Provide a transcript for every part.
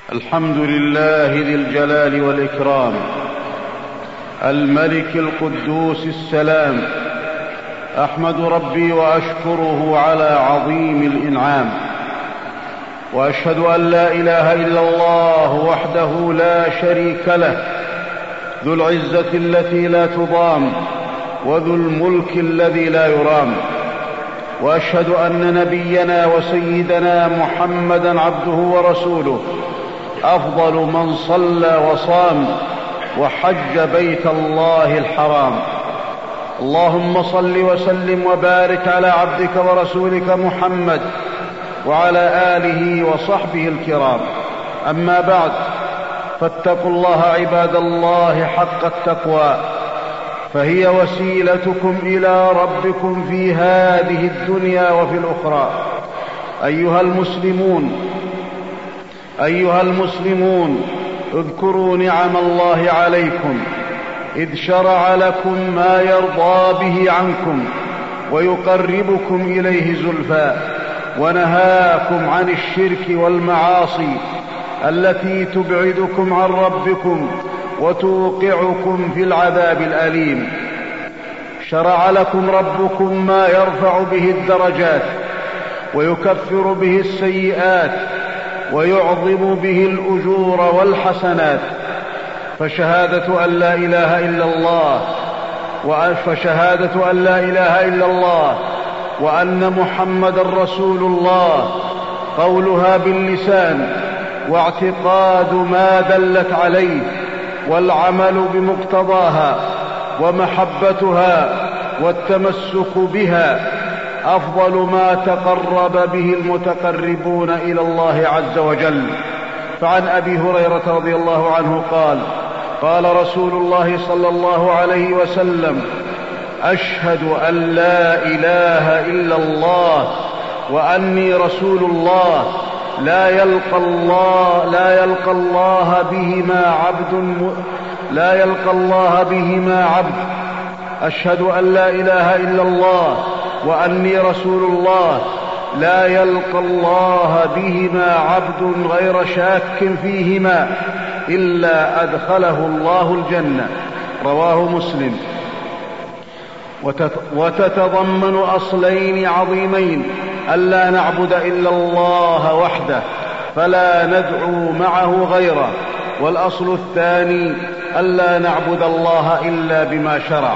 الحمد لله ذي الجلال والإكرام، الملك القدوس السلام. أحمد ربي وأشكره على عظيم الإنعام، وأشهد أن لا إله إلا الله وحده لا شريك له، ذو العزة التي لا تضام، وذو الملك الذي لا يرام. وأشهد أن نبينا وسيدنا محمدا عبده ورسوله، أفضل من صلى وصام وحج بيت الله الحرام. اللهم صل وسلم وبارك على عبدك ورسولك محمد وعلى آله وصحبه الكرام. أما بعد، فاتقوا الله عباد الله حق التقوى، فهي وسيلتكم إلى ربكم في هذه الدنيا وفي الأخرى. أيها المسلمون، اذكروا نعم الله عليكم، إذ شرع لكم ما يرضى به عنكم ويقربكم إليه زلفى، ونهاكم عن الشرك والمعاصي التي تبعدكم عن ربكم وتوقعكم في العذاب الأليم. شرع لكم ربكم ما يرفع به الدرجات ويكفر به السيئات ويعظم به الأجور والحسنات. فشهادة أن لا إله إلا الله وأن محمدا رسول الله قولها باللسان، واعتقاد ما دلت عليه، والعمل بمقتضاها، ومحبتها والتمسك بها أفضل ما تقرب به المتقربون إلى الله عز وجل. فعن أبي هريرة رضي الله عنه قال: قال رسول الله صلى الله عليه وسلم: أشهد أن لا إله إلا الله وأني رسول الله، لا يلقى الله بهما عبد. أشهد أن لا إله إلا الله وأني رسول الله، لا يلقى الله بهما عبد غير شاك فيهما إلا أدخله الله الجنة. رواه مسلم. وتتضمن أصلين عظيمين: ألا نعبد إلا الله وحده فلا ندعو معه غيره، والأصل الثاني ألا نعبد الله إلا بما شرع.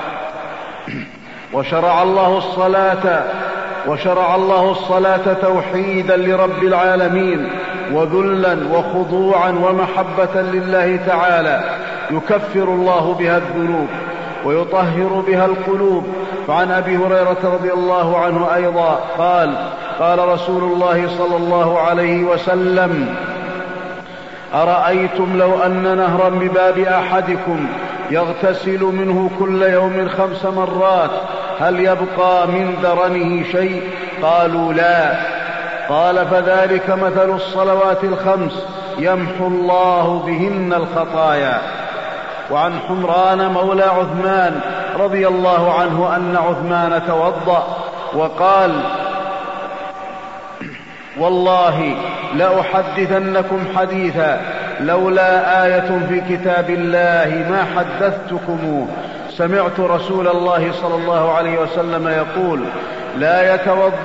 وشرع الله الصلاة توحيدا لرب العالمين، وذلا وخضوعا ومحبة لله تعالى، يكفر الله بها الذنوب ويطهر بها القلوب. فعن أبي هريرة رضي الله عنه أيضا قال: قال رسول الله صلى الله عليه وسلم: أرأيتم لو أن نهرا بباب أحدكم يغتسل منه كل يوم 5 مرات، هل يبقى من درنه شيء؟ قالوا: لا. قال: فذلك مثل الصلوات 5 يمحو الله بهن الخطايا. وعن حمران مولى عثمان رضي الله عنه أن عثمان توضأ وقال: والله لأحدثنكم حديثا لولا آية في كتاب الله ما حدثتكموه. سمعت رسول الله صلى الله عليه وسلم يقول: لا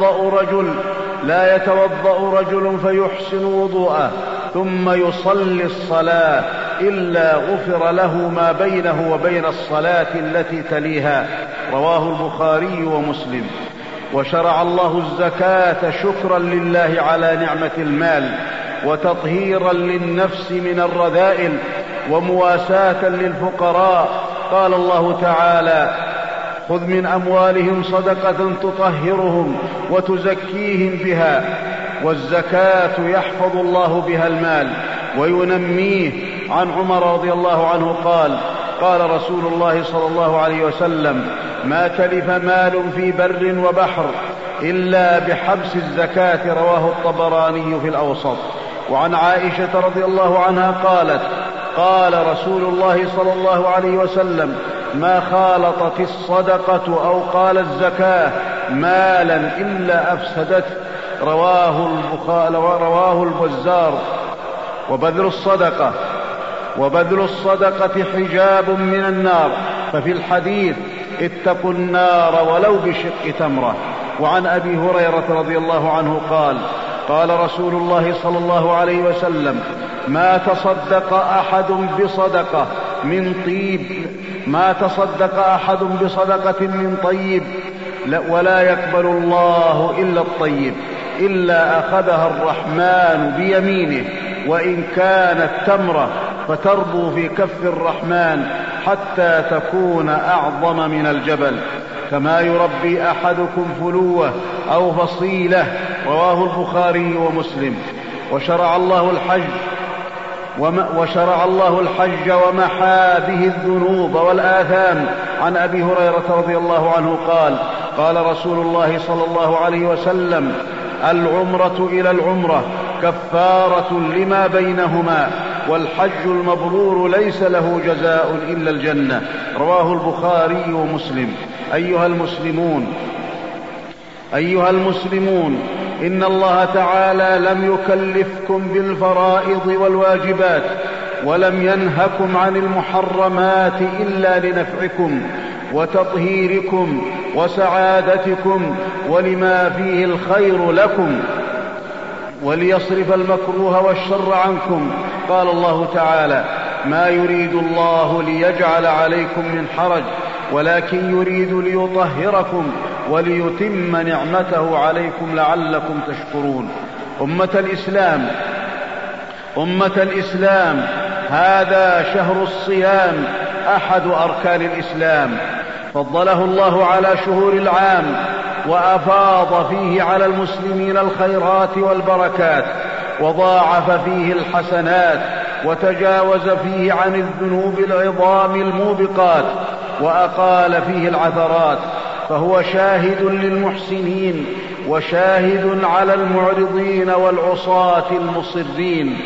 يتوضأ رجل فيحسن وضوءه ثم يصلي الصلاة إلا غفر له ما بينه وبين الصلاة التي تليها. رواه البخاري ومسلم. وشرع الله الزكاة شكرا لله على نعمة المال، وتطهيرا للنفس من الرذائل، ومواساة للفقراء. قال الله تعالى: خذ من أموالهم صدقة تطهرهم وتزكيهم بها. والزكاة يحفظ الله بها المال وينميه. عن عمر رضي الله عنه قال: قال رسول الله صلى الله عليه وسلم: ما تلف مال في بر وبحر إلا بحبس الزكاة. رواه الطبراني في الأوسط. وعن عائشة رضي الله عنها قالت: قال رسول الله صلى الله عليه وسلم: ما خالطت الصدقة أو قال الزكاة مالا إلا أفسدته. رواه البزار وبذل الصدقة حجاب من النار. ففي الحديث اتقوا النار ولو بشق تمرة. وعن أبي هريرة رضي الله عنه قال قال رسول الله صلى الله عليه وسلم ما تصدق أحد بصدقة من طيب ولا يقبل الله إلا الطيب إلا أخذها الرحمن بيمينه وإن كانت تمرة فتربو في كف الرحمن حتى تكون أعظم من الجبل كما يربي أحدكم فلوة أو فصيلة. رواه البخاري ومسلم. وشرع الله الحج ومحى به الذنوب والآثام. عن أبي هريرة رضي الله عنه قال قال رسول الله صلى الله عليه وسلم العمرة إلى العمرة كفارة لما بينهما والحج المبرور ليس له جزاء إلا الجنة. رواه البخاري ومسلم. أيها المسلمون إن الله تعالى لم يكلفكم بالفرائض والواجبات ولم ينهكم عن المحرمات إلا لنفعكم وتطهيركم وسعادتكم ولما فيه الخير لكم وليصرف المكروه والشر عنكم. قال الله تعالى ما يريد الله ليجعل عليكم من حرج ولكن يريد ليطهركم وليتم نعمته عليكم لعلكم تشكرون. أمة الإسلام هذا شهر الصيام أحد أركان الإسلام فضله الله على شهور العام وأفاض فيه على المسلمين الخيرات والبركات وضاعف فيه الحسنات وتجاوز فيه عن الذنوب العظام الموبقات وأقال فيه العثرات فهو شاهد للمحسنين وشاهد على المعرضين والعصاة المصرين.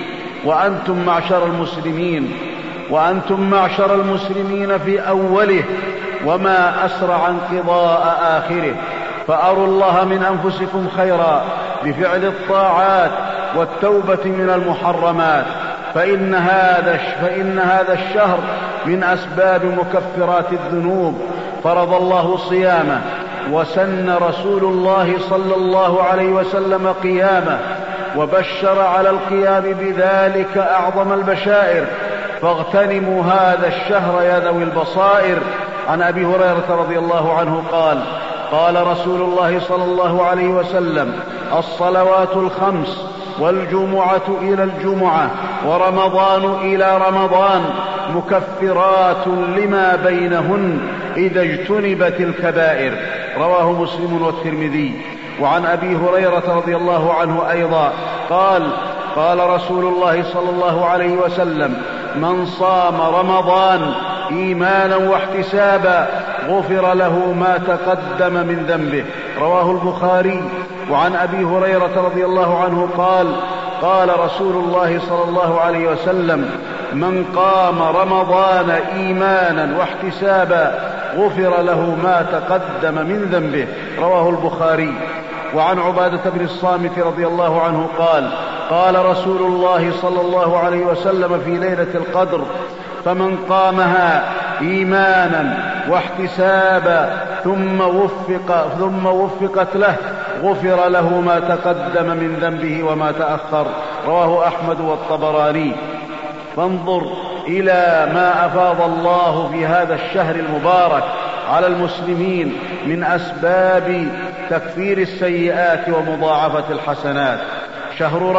وأنتم معشر المسلمين في أوله وما أسرع انقضاء آخره فأروا الله من أنفسكم خيرا بفعل الطاعات والتوبة من المحرمات فإن هذا الشهر من أسباب مكفرات الذنوب. فرض الله صيامه وسن رسول الله صلى الله عليه وسلم قيامه وبشر على القيام بذلك أعظم البشائر فاغتنموا هذا الشهر يا ذوي البصائر. عن أبي هريرة رضي الله عنه قال قال رسول الله صلى الله عليه وسلم الصلوات الخمس والجمعة إلى الجمعة ورمضان إلى رمضان مكفرات لما بينهن إذا اجتنبت الكبائر. رواه مسلم والترمذي. وعن أبي هريرة رضي الله عنه أيضا قال قال رسول الله صلى الله عليه وسلم من صام رمضان إيمانا واحتسابا غفر له ما تقدم من ذنبه. رواه البخاري. وعن أبي هريرة رضي الله عنه قال قال رسول الله صلى الله عليه وسلم من قام رمضان إيمانا واحتسابا غفر له ما تقدم من ذنبه. رواه البخاري. وعن عبادة بن الصامت رضي الله عنه قال قال رسول الله صلى الله عليه وسلم في ليلة القدر فمن قامها إيمانا واحتسابا ثم وفقت له غفر له ما تقدم من ذنبه وما تأخر. رواه أحمد والطبراني. فانظر إلى ما أفاض الله في هذا الشهر المبارك على المسلمين من أسباب تكفير السيئات ومضاعفة الحسنات. شهر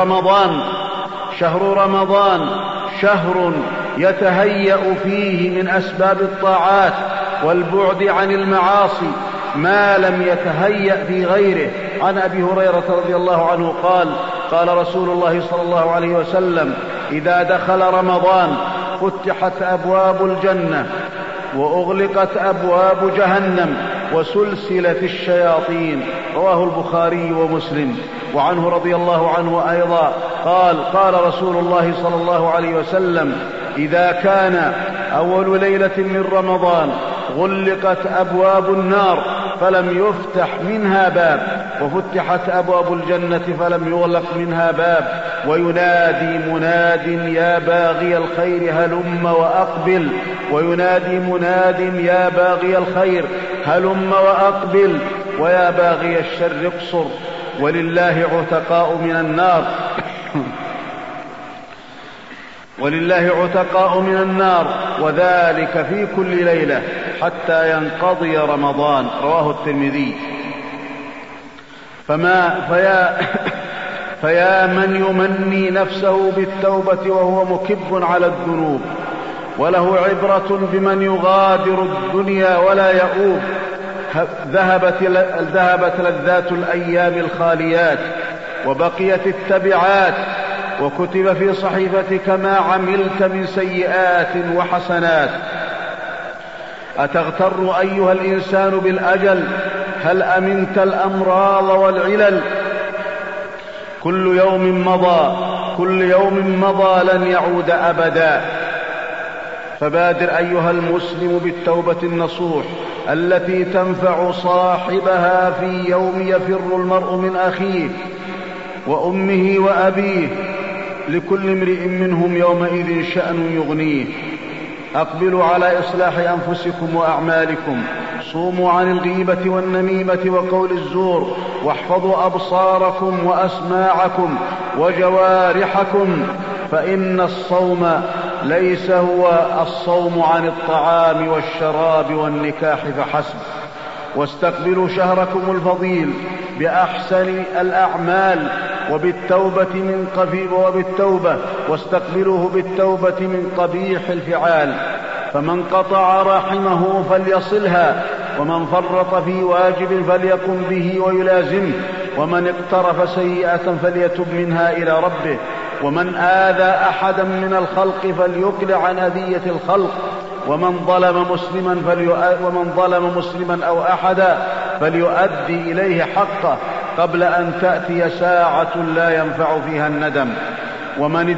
رمضان شهر يتهيأ فيه من أسباب الطاعات والبعد عن المعاصي ما لم يتهيأ في غيره. عن أبي هريرة رضي الله عنه قال قال رسول الله صلى الله عليه وسلم إذا دخل رمضان فتحت أبواب الجنة وأغلقت أبواب جهنم وسلسلت الشياطين. رواه البخاري ومسلم. وعنه رضي الله عنه أيضا قال قال رسول الله صلى الله عليه وسلم إذا كان أول ليلة من رمضان غلقت أبواب النار فلم يفتح منها باب وفتحت أبواب الجنة فلم يغلق منها باب. وينادي مناد يا باغي الخير هلم وأقبل، وينادي مناد يا باغي الخير هلم وأقبل، ويا باغي الشر اقصر. ولله عتقاء من النار ولله عتقاء من النار، وذلك في كل ليلة حتى ينقضي رمضان. رواه الترمذي. فيا من يمني نفسه بالتوبة وهو مكب على الذنوب، وله عبرة بمن يغادر الدنيا ولا يؤوب. ذهبت لذات الأيام الخاليات، وبقيت التبعات، وكتب في صحيفتك ما عملت من سيئات وحسنات. أتغتر أيها الإنسان بالأجل؟ هل أمنت الأمراض والعلل؟ كل يوم مضى لن يعود أبدا. فبادر أيها المسلم بالتوبة النصوح التي تنفع صاحبها في يوم يفر المرء من أخيه وأمه وأبيه، لكل امرئ منهم يومئذ شأن يغنيه. أقبلوا على إصلاح أنفسكم وأعمالكم، صوموا عن الغيبة والنميمة وقول الزور، واحفظوا أبصاركم وأسماعكم وجوارحكم، فإن الصوم ليس هو الصوم عن الطعام والشراب والنكاح فحسب. واستقبلوا شهركم الفضيل بأحسن الأعمال واستقبلوه بالتوبة من قبيح الفعال. فمن قطع رحمه فليصلها، ومن فرط في واجب فليقم به ويلازمه، ومن اقترف سيئة فليتب منها إلى ربه، ومن آذى أحدا من الخلق فليقلع عن أذية الخلق، ومن ظلم مسلما أو أحدا فليؤدي إليه حقه قبل أن تأتي ساعة لا ينفع فيها الندم. ومن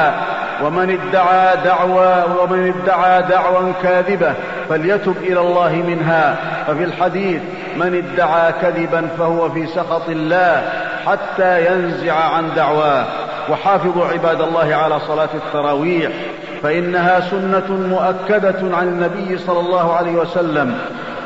ادعى دعوى كاذبة فليتب إلى الله منها. ففي الحديث: من ادعى كذبا فهو في سخط الله حتى ينزع عن دعواه. وحافظوا عباد الله على صلاة التراويح، فإنها سنة مؤكدة عن النبي صلى الله عليه وسلم.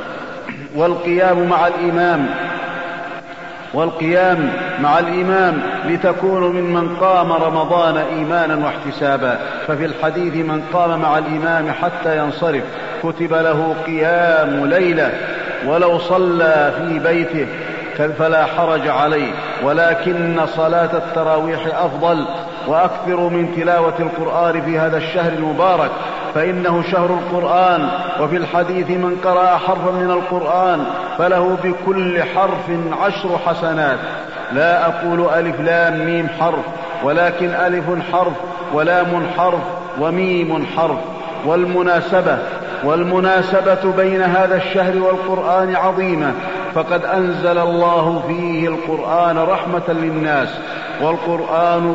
والقيام مع الإمام لتكون ممن قام رمضان إيمانا واحتسابا. ففي الحديث: من قام مع الإمام حتى ينصرف كتب له قيام ليلة، ولو صلى في بيته فلا حرج عليه، ولكن صلاة التراويح أفضل. وأكثروا من تلاوة القرآن في هذا الشهر المبارك، فإنه شهر القرآن. وفي الحديث: من قرأ حرفا من القرآن فله بكل حرف 10 حسنات. لا أقول ألف لام ميم حرف، ولكن ألف حرف ولام حرف وميم حرف. والمناسبة بين هذا الشهر والقرآن عظيمة، فقد أنزل الله فيه القرآن رحمة للناس، والقرآن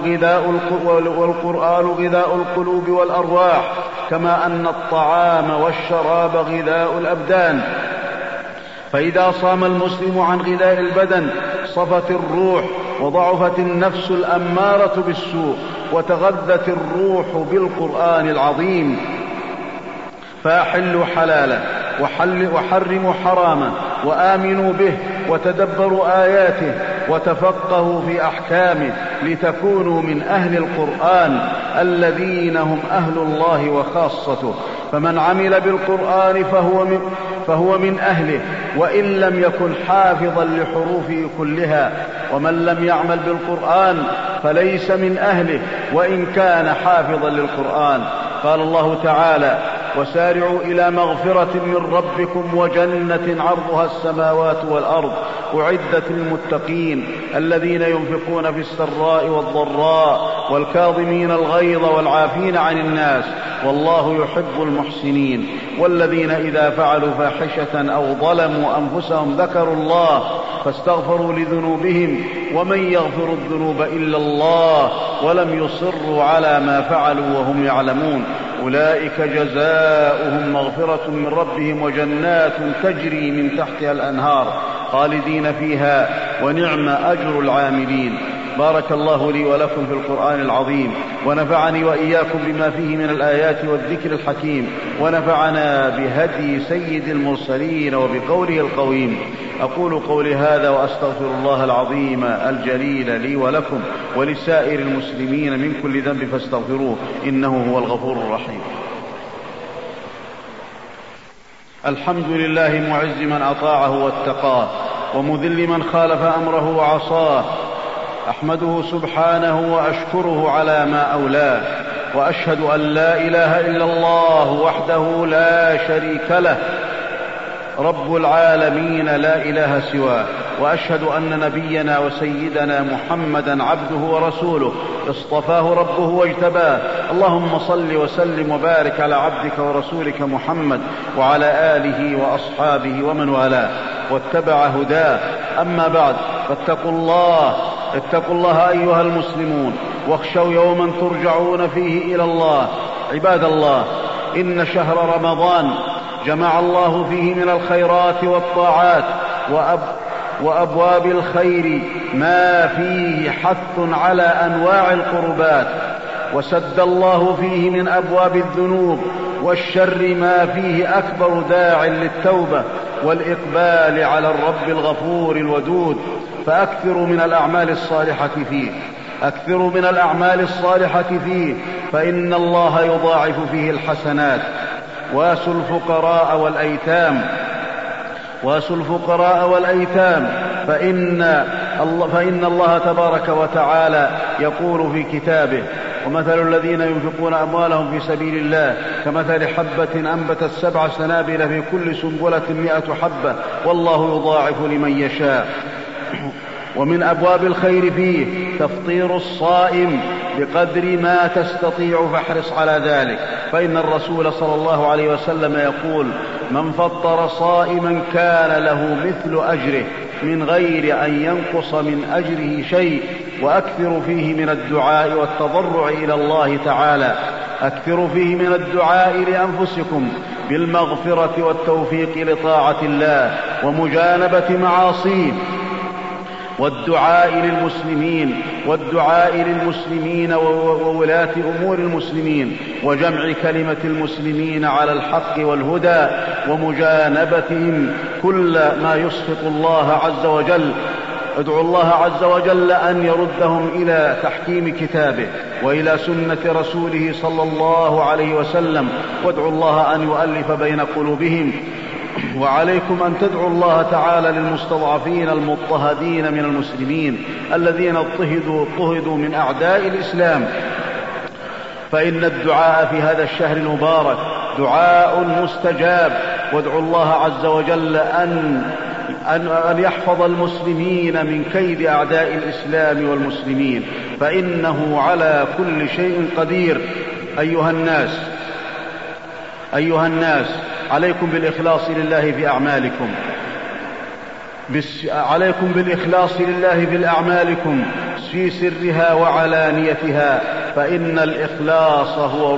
غذاء القلوب والأرواح، كما أن الطعام والشراب غذاء الأبدان. فإذا صام المسلم عن غذاء البدن صفت الروح، وضعفت النفس الأمارة بالسوء، وتغذت الروح بالقرآن العظيم. فأحلوا حلاله وحرموا حرامه، وآمنوا به، وتدبروا آياته، وتفقهوا في أحكامه، لتكونوا من أهل القرآن الذين هم أهل الله وخاصته. فمن عمل بالقرآن فهو من أهله، وإن لم يكن حافظا لحروفه كلها. ومن لم يعمل بالقرآن فليس من أهله، وإن كان حافظا للقرآن. قال الله تعالى: وسارعوا إلى مغفرة من ربكم وجنة عرضها السماوات والأرض أعدت للمتقين الذين ينفقون في السراء والضراء والكاظمين الغيظ والعافين عن الناس والله يحب المحسنين. والذين إذا فعلوا فاحشة أو ظلموا أنفسهم ذكروا الله فاستغفروا لذنوبهم ومن يغفر الذنوب إلا الله ولم يصروا على ما فعلوا وهم يعلمون أولئك جزاؤهم مغفرة من ربهم وجنات تجري من تحتها الأنهار خالدين فيها ونعم أجر العاملين. بارك الله لي ولكم في القرآن العظيم، ونفعني وإياكم بما فيه من الآيات والذكر الحكيم، ونفعنا بهدي سيد المرسلين وبقوله القويم. أقول قولي هذا وأستغفر الله العظيم الجليل لي ولكم ولسائر المسلمين من كل ذنب فاستغفروه إنه هو الغفور الرحيم. الحمد لله معز من أطاعه واتقاه، ومذل من خالف أمره وعصاه. أحمده سبحانه وأشكره على ما أولاه، وأشهد أن لا إله إلا الله وحده لا شريك له رب العالمين لا إله سواه، وأشهد أن نبينا وسيدنا محمدا عبده ورسوله اصطفاه ربه واجتباه. اللهم صل وسلم وبارك على عبدك ورسولك محمد وعلى آله وأصحابه ومن والاه واتبع هداه. أما بعد، فاتقوا الله أيها المسلمون، واخشوا يوما ترجعون فيه إلى الله. عباد الله، إن شهر رمضان جمع الله فيه من الخيرات والطاعات وأبواب الخير ما فيه حث على أنواع القربات، وسد الله فيه من أبواب الذنوب والشر ما فيه أكبر داع للتوبة والإقبال على الرب الغفور الودود. فأكثروا من الأعمال الصالحة فيه، فإن الله يضاعف فيه الحسنات. واسوا الفقراء والأيتام فإن الله تبارك وتعالى يقول في كتابه: ومثل الذين ينفقون أموالهم في سبيل الله كمثل حبة أنبتت 7 سنابل في كل سنبلة 100 حبة والله يضاعف لمن يشاء. ومن أبواب الخير فيه تفطير الصائم بقدر ما تستطيع، فاحرص على ذلك، فإن الرسول صلى الله عليه وسلم يقول: من فطر صائما كان له مثل أجره من غير أن ينقص من أجره شيء. وأكثر فيه من الدعاء والتضرع إلى الله تعالى. أكثروا فيه من الدعاء لأنفسكم بالمغفرة والتوفيق لطاعة الله ومجانبة معاصيه، والدعاء للمسلمين وولاة أمور المسلمين، وجمع كلمة المسلمين على الحق والهدى، ومجانبتهم كل ما يسخط الله عز وجل. ادعوا الله عز وجل أن يردهم إلى تحكيم كتابه وإلى سنة رسوله صلى الله عليه وسلم، وادعوا الله أن يؤلف بين قلوبهم. وعليكم أن تدعوا الله تعالى للمستضعفين المضطهدين من المسلمين الذين اضطهدوا من أعداء الإسلام، فإن الدعاء في هذا الشهر المبارك دعاء مستجاب. وادعوا الله عز وجل أن يحفظ المسلمين من كيد أعداء الإسلام والمسلمين، فإنه على كل شيء قدير. أيها الناس، عليكم بالإخلاص لله في أعمالكم، في سرها وعلانيتها، فإن الإخلاص هو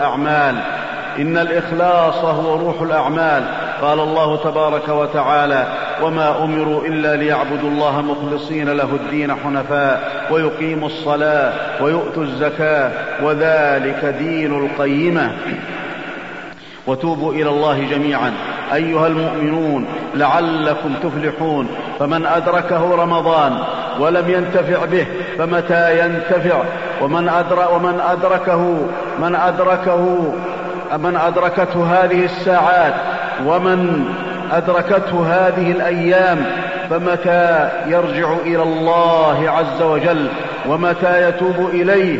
روح الأعمال. قال الله تبارك وتعالى: وما أمروا إلا ليعبدوا الله مخلصين له الدين حنفاء ويقيموا الصلاة ويؤتوا الزكاة وذلك دين القيمة. وتوبوا إلى الله جميعا أيها المؤمنون لعلكم تفلحون. فمن أدركه رمضان ولم ينتفع به فمتى ينتفع؟ من أدركته هذه الساعات ومن أدركته هذه الأيام فمتى يرجع إلى الله عز وجل ومتى يتوب إليه؟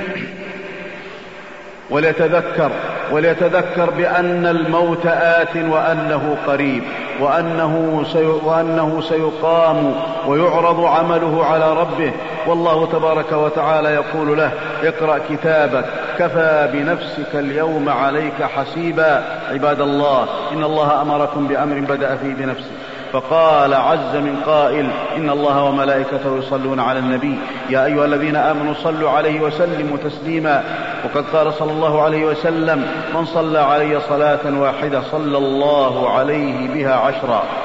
وليتذكر بأن الموت آت وأنه قريب، وأنه سيقام ويعرض عمله على ربه. والله تبارك وتعالى يقول له: اقرأ كتابك كفى بنفسك اليوم عليك حسيبا. عباد الله، إن الله أمركم بأمر بدأ فيه بنفسه، فقال عز من قائل: إن الله وملائكته يصلون على النبي يا أيها الذين آمنوا صلوا عليه وسلموا تسليما. وقد قال صلى الله عليه وسلم: من صلى علي صلاة واحدة صلى الله عليه بها 10.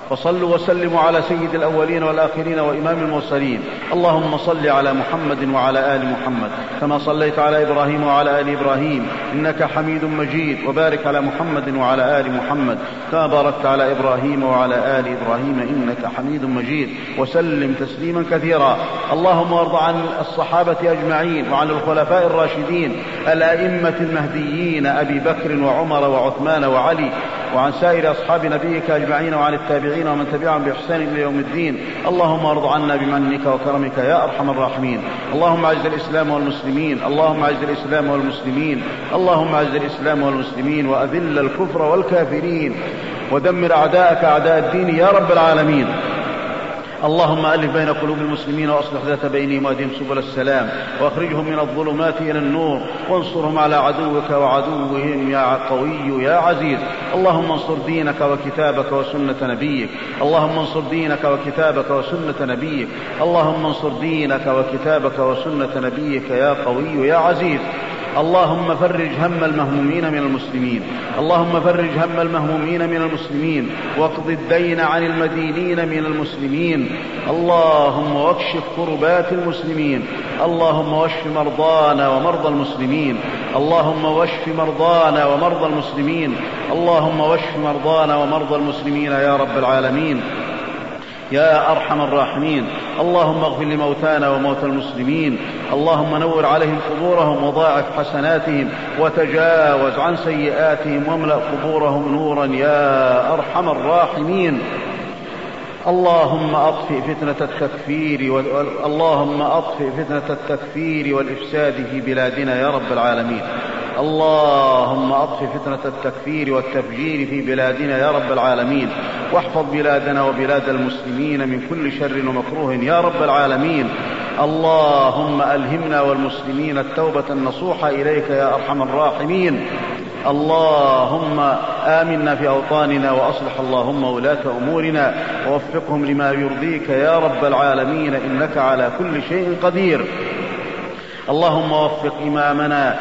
فصلوا وسلموا على سيد الأولين والآخرين وإمام المرسلين. اللهم صل على محمد وعلى آل محمد كما صليت على إبراهيم وعلى آل إبراهيم إنك حميد مجيد، وبارك على محمد وعلى آل محمد كما باركت على إبراهيم وعلى آل إبراهيم إنك حميد مجيد، وسلم تسليما كثيرا. اللهم وارض عن الصحابة أجمعين وعن الخلفاء الراشدين الأئمة المهديين أبي بكر وعمر وعثمان وعلي، وعن سائر أصحاب نبيك أجمعين، وعن التابعين ومن تبعهم بإحسان إلى يوم الدين. اللهم ارض عنا بمنك وكرمك يا أرحم الراحمين. اللهم أعز الإسلام والمسلمين، اللهم أعز الإسلام والمسلمين، اللهم أعز الإسلام والمسلمين، وأذل الكفر والكافرين، ودمر أعداءك أعداء الدين يا رب العالمين. اللهم ألف بين قلوب المسلمين وأصلح ذات بينهم واهدهم سبل السلام، وأخرجهم من الظلمات إلى النور، وانصرهم على عدوك وعدوهم يا قوي يا عزيز. اللهم انصر دينك وكتابك وسنة نبيك، اللهم انصر دينك وكتابك وسنة نبيك، اللهم انصر دينك وكتابك وسنة نبيك يا قوي يا عزيز. اللهم فرج هم المهمومين من المسلمين، اللهم فرج هم المهمومين من المسلمين، واقض الدين عن المدينين من المسلمين. اللهم واكشف كربات المسلمين، اللهم واشف مرضانا ومرضى المسلمين، اللهم واشف مرضانا ومرضى المسلمين، اللهم واشف مرضانا ومرضى المسلمين يا رب العالمين يا أرحم الراحمين. اللهم اغفر لموتانا وموتى المسلمين، اللهم نور عليهم قبورهم وضاعف حسناتهم وتجاوز عن سيئاتهم واملأ قبورهم نورا يا أرحم الراحمين. اللهم أطفئ فتنة التكفير والإفساد في بلادنا يا رب العالمين. اللهم أطفئ فتنة التكفير والتفجير في بلادنا يا رب العالمين، واحفظ بلادنا وبلاد المسلمين من كل شر ومكروه يا رب العالمين. اللهم ألهمنا والمسلمين التوبة النصوح إليك يا أرحم الراحمين. اللهم آمنا في أوطاننا، وأصلح اللهم ولاة أمورنا ووفقهم لما يرضيك يا رب العالمين إنك على كل شيء قدير. اللهم وفق إمامنا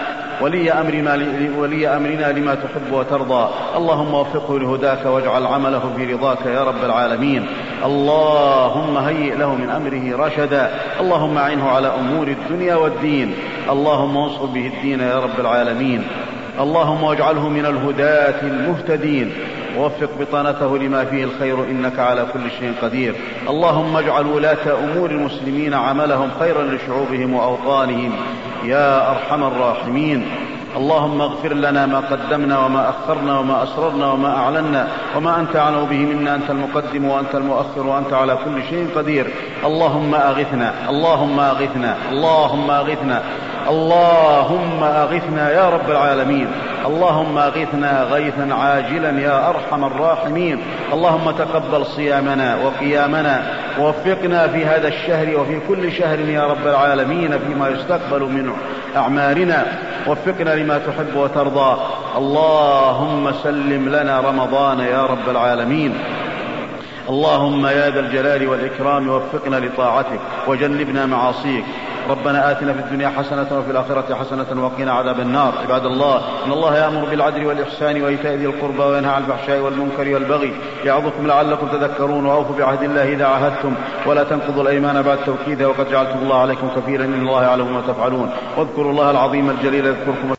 ولي أمرنا لما تحب وترضى، اللهم وفقه لهداك واجعل عمله في رضاك يا رب العالمين. اللهم هيئ له من أمره رشدا، اللهم أعنه على أمور الدنيا والدين، اللهم انصر به الدين يا رب العالمين. اللهم واجعله من الهداة المهتدين، ووفق بطانته لما فيه الخير إنك على كل شيء قدير. اللهم اجعل ولاة أمور المسلمين عملهم خيرا لشعوبهم وأوطانهم يا أرحم الراحمين. اللهم اغفر لنا ما قدمنا وما أخرنا وما أسررنا وما أعلنا وما أنت أعلم به منا، أنت المقدم وأنت المؤخر وأنت على كل شيء قدير. اللهم أغثنا، اللهم أغثنا، اللهم أغثنا، اللهم أغثنا يا رب العالمين. اللهم أغثنا غيثا عاجلا يا أرحم الراحمين. اللهم تقبل صيامنا وقيامنا، ووفقنا في هذا الشهر وفي كل شهر يا رب العالمين فيما يستقبل من أعمالنا، وفقنا لما تحب وترضى. اللهم سلم لنا رمضان يا رب العالمين. اللهم يا ذا الجلال والإكرام وفقنا لطاعتك وجنبنا معاصيك. ربنا آتنا في الدنيا حسنة وفي الآخرة حسنة وقنا عذاب النار. عباد الله، إن الله يأمر بالعدل والإحسان وإيتاء ذي القربى وينهى عن الفحشاء والمنكر والبغي يعظكم لعلكم تذكرون. وأوفوا بعهد الله إذا عاهدتم، ولا تنقضوا الأيمان بعد توكيدها، وقد جعلتم الله عليكم كفيلا إن الله يعلم ما تفعلون. واذكروا الله العظيم الجليل يذكركم